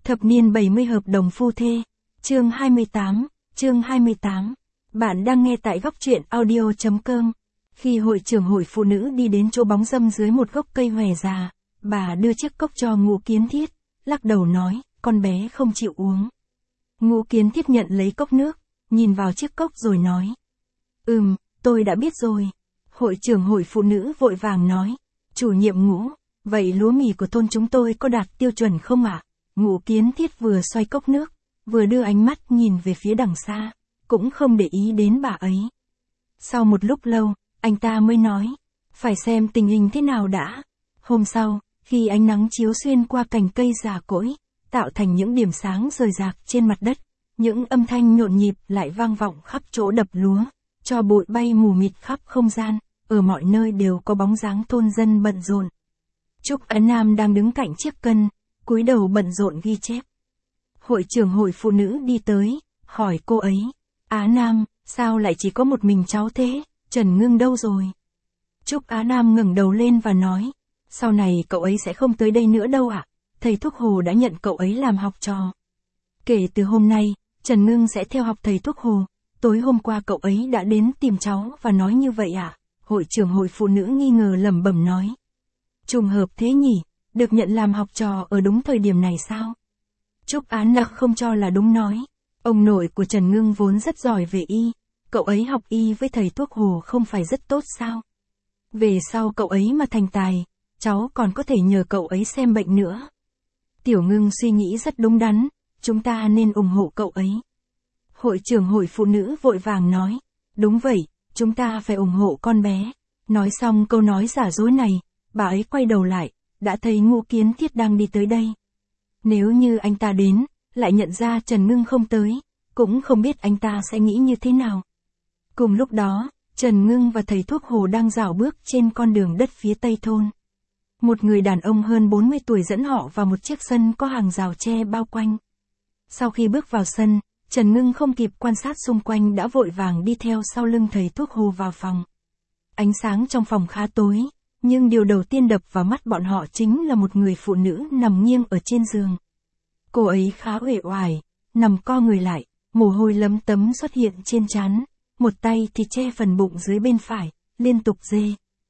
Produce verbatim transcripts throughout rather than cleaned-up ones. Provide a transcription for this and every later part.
Thập niên bảy mươi hợp đồng phu thê. Chương hai mươi tám, chương hai mươi tám. Bạn đang nghe tại góc truyện audio chấm com. Khi hội trưởng hội phụ nữ đi đến chỗ bóng râm dưới một gốc cây hòe già, bà đưa chiếc cốc cho Ngũ Kiến Thiết, lắc đầu nói, con bé không chịu uống. Ngũ Kiến Thiết nhận lấy cốc nước, nhìn vào chiếc cốc rồi nói. Ừm, tôi đã biết rồi. Hội trưởng hội phụ nữ vội vàng nói. Chủ nhiệm Ngũ, vậy lúa mì của thôn chúng tôi có đạt tiêu chuẩn không ạ? Ngũ Kiến Thiết vừa xoay cốc nước, vừa đưa ánh mắt nhìn về phía đằng xa, cũng không để ý đến bà ấy. Sau một lúc lâu, anh ta mới nói, phải xem tình hình thế nào đã. Hôm sau, khi ánh nắng chiếu xuyên qua cành cây già cỗi, tạo thành những điểm sáng rời rạc trên mặt đất, những âm thanh nhộn nhịp lại vang vọng khắp chỗ đập lúa, cho bụi bay mù mịt khắp không gian, ở mọi nơi đều có bóng dáng thôn dân bận rộn. Trúc Á Nam đang đứng cạnh chiếc cân, cúi đầu bận rộn ghi chép. Hội trưởng hội phụ nữ đi tới, hỏi cô ấy, Á Nam, sao lại chỉ có một mình cháu thế, Trần Ngưng đâu rồi? Trúc Á Nam ngẩng đầu lên và nói, sau này cậu ấy sẽ không tới đây nữa đâu ạ, thầy thuốc Hồ đã nhận cậu ấy làm học trò. Kể từ hôm nay, Trần Ngưng sẽ theo học thầy thuốc Hồ, tối hôm qua cậu ấy đã đến tìm cháu và nói như vậy ạ. Hội trưởng hội phụ nữ nghi ngờ lẩm bẩm nói. Trùng hợp thế nhỉ, được nhận làm học trò ở đúng thời điểm này sao? Trúc Á Nam không cho là đúng nói. Ông nội của Trần Ngưng vốn rất giỏi về y, cậu ấy học y với thầy thuốc Hồ không phải rất tốt sao? Về sau cậu ấy mà thành tài, cháu còn có thể nhờ cậu ấy xem bệnh nữa. Tiểu Ngưng suy nghĩ rất đúng đắn, chúng ta nên ủng hộ cậu ấy. Hội trưởng hội phụ nữ vội vàng nói, đúng vậy, chúng ta phải ủng hộ con bé. Nói xong câu nói giả dối này, bà ấy quay đầu lại, đã thấy Ngũ Kiến Thiết đang đi tới đây. Nếu như anh ta đến, lại nhận ra Trần Ngưng không tới, cũng không biết anh ta sẽ nghĩ như thế nào. Cùng lúc đó, Trần Ngưng và thầy thuốc Hồ đang dạo bước trên con đường đất phía tây thôn. Một người đàn ông hơn bốn mươi tuổi dẫn họ vào một chiếc sân có hàng rào tre bao quanh. Sau khi bước vào sân, Trần Ngưng không kịp quan sát xung quanh đã vội vàng đi theo sau lưng thầy thuốc Hồ vào phòng. Ánh sáng trong phòng khá tối, nhưng điều đầu tiên đập vào mắt bọn họ chính là một người phụ nữ nằm nghiêng ở trên giường. Cô ấy khá uể oải, nằm co người lại, mồ hôi lấm tấm xuất hiện trên trán, một tay thì che phần bụng dưới bên phải, liên tục rê.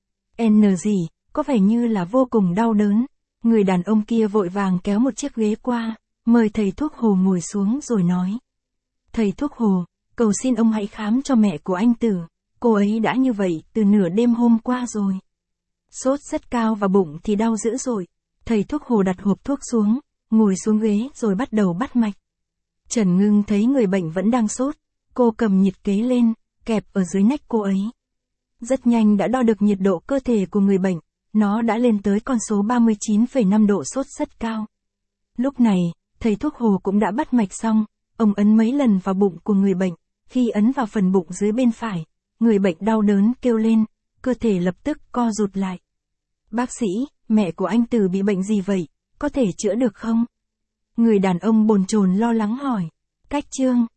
N gì, có vẻ như là vô cùng đau đớn. Người đàn ông kia vội vàng kéo một chiếc ghế qua, mời thầy thuốc Hồ ngồi xuống rồi nói. Thầy thuốc Hồ, cầu xin ông hãy khám cho mẹ của anh Tử, cô ấy đã như vậy từ nửa đêm hôm qua rồi. Sốt rất cao và bụng thì đau dữ rồi. Thầy thuốc Hồ đặt hộp thuốc xuống, ngồi xuống ghế rồi bắt đầu bắt mạch. Trần Ngưng thấy người bệnh vẫn đang sốt, cô cầm nhiệt kế lên, kẹp ở dưới nách cô ấy. Rất nhanh đã đo được nhiệt độ cơ thể của người bệnh, nó đã lên tới con số ba mươi chín phẩy năm độ, sốt rất cao. Lúc này, thầy thuốc Hồ cũng đã bắt mạch xong, ông ấn mấy lần vào bụng của người bệnh, khi ấn vào phần bụng dưới bên phải, người bệnh đau đớn kêu lên, cơ thể lập tức co rụt lại. Bác sĩ, mẹ của anh Từ bị bệnh gì vậy, có thể chữa được không? Người đàn ông bồn chồn lo lắng hỏi. Cách chương,